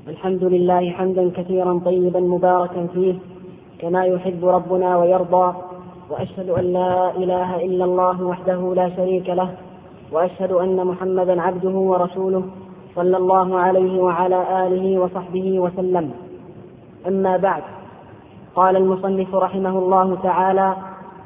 الحمد لله حمدا كثيرا طيبا مباركا فيه كما يحب ربنا ويرضى، وأشهد أن لا إله إلا الله وحده لا شريك له، وأشهد أن محمدا عبده ورسوله صلى الله عليه وعلى آله وصحبه وسلم. أما بعد، قال المصنف رحمه الله تعالى: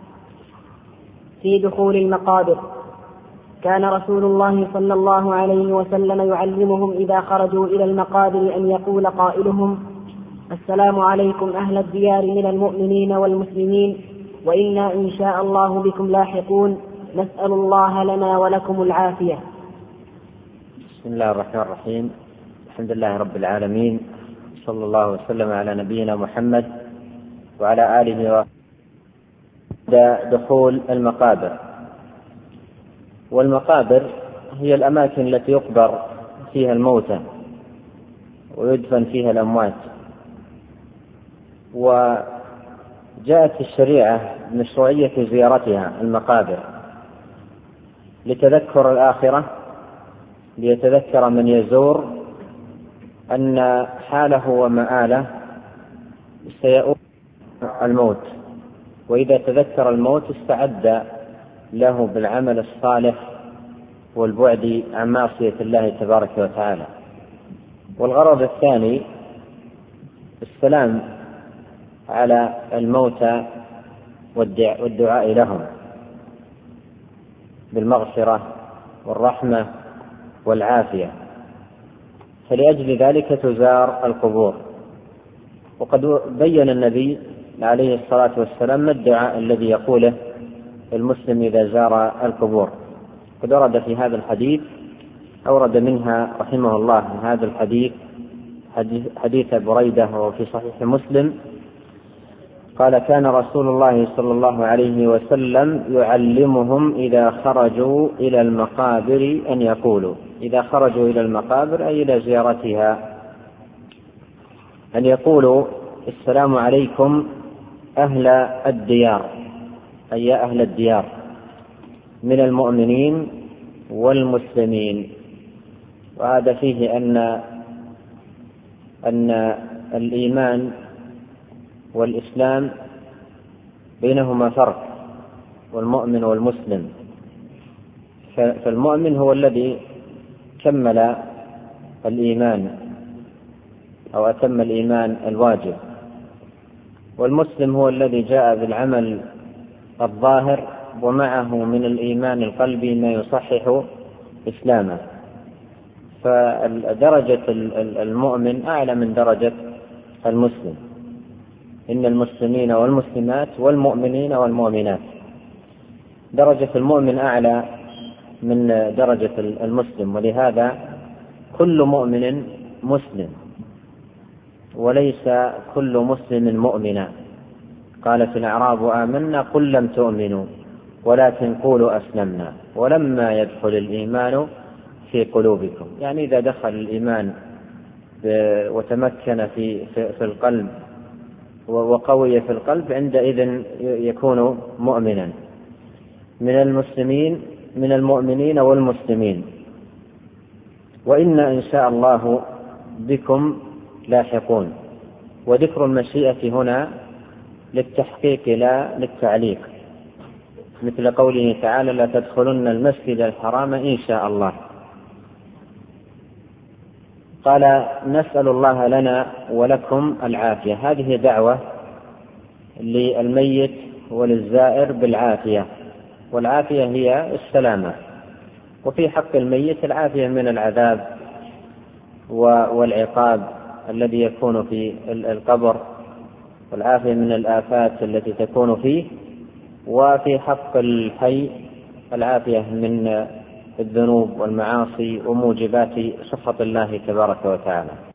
في دخول المقابر: كان رسول الله صلى الله عليه وسلم يعلمهم إذا خرجوا إلى المقابر أن يقول قائلهم: السلام عليكم أهل الديار من المؤمنين والمسلمين، وإنا إن شاء الله بكم لاحقون، نسأل الله لنا ولكم العافية. بسم الله الرحمن الرحيم. الحمد لله رب العالمين، صلى الله وسلم على نبينا محمد وعلى آله وصحبه. دخول المقابر. والمقابر هي الأماكن التي يقبر فيها الموتى ويدفن فيها الأموات. وجاءت في الشريعة مشروعية زيارتها المقابر لتذكر الآخرة، ليتذكر من يزور أن حاله ومآله سيؤول الموت، وإذا تذكر الموت استعد له بالعمل الصالح والبعد عن معصية الله تبارك وتعالى. والغرض الثاني السلام على الموتى والدعاء لهم بالمغفرة والرحمة والعافية، فلأجل ذلك تزار القبور. وقد بين النبي عليه الصلاة والسلام ما الدعاء الذي يقوله المسلم إذا زار القبور. قد ورد في هذا الحديث، أورد منها رحمه الله هذا الحديث حديث بريدة وفي صحيح مسلم قال: كان رسول الله صلى الله عليه وسلم يعلمهم إذا خرجوا إلى المقابر أن يقولوا، إذا خرجوا إلى المقابر أي إلى زيارتها، أن يقولوا: السلام عليكم أهل الديار، أي يا أهل الديار من المؤمنين والمسلمين. وهذا فيه أن الإيمان والإسلام بينهما فرق، والمؤمن والمسلم. فالمؤمن هو الذي كمل الإيمان أو أتم الإيمان الواجب، والمسلم هو الذي جاء بالعمل الظاهر ومعه من الإيمان القلبي ما يصحح إسلامه. فدرجة المؤمن أعلى من درجة المسلم. إن المسلمين والمسلمات والمؤمنين والمؤمنات، درجة المؤمن أعلى من درجة المسلم، ولهذا كل مؤمن مسلم وليس كل مسلم مؤمنا. قالت الأعراب آمنا قل لم تؤمنوا ولكن قولوا أسلمنا ولما يدخل الإيمان في قلوبكم. يعني إذا دخل الإيمان وتمكن في القلب وقوي في القلب، عندئذ يكون مؤمنا. من المؤمنين والمسلمين، وإنا إن شاء الله بكم لاحقون. وذكر المشيئة هنا للتحقيق لا للتعليق، مثل قوله تعالى: لا تدخلن المسجد الحرام إن شاء الله. قال: نسأل الله لنا ولكم العافية. هذه دعوة للميت وللزائر بالعافية، والعافية هي السلامة. وفي حق الميت العافية من العذاب والعقاب الذي يكون في القبر، والعافية من الآفات التي تكون فيه. وفي حق الحي العافية من الذنوب والمعاصي وموجبات سخط الله تبارك وتعالى.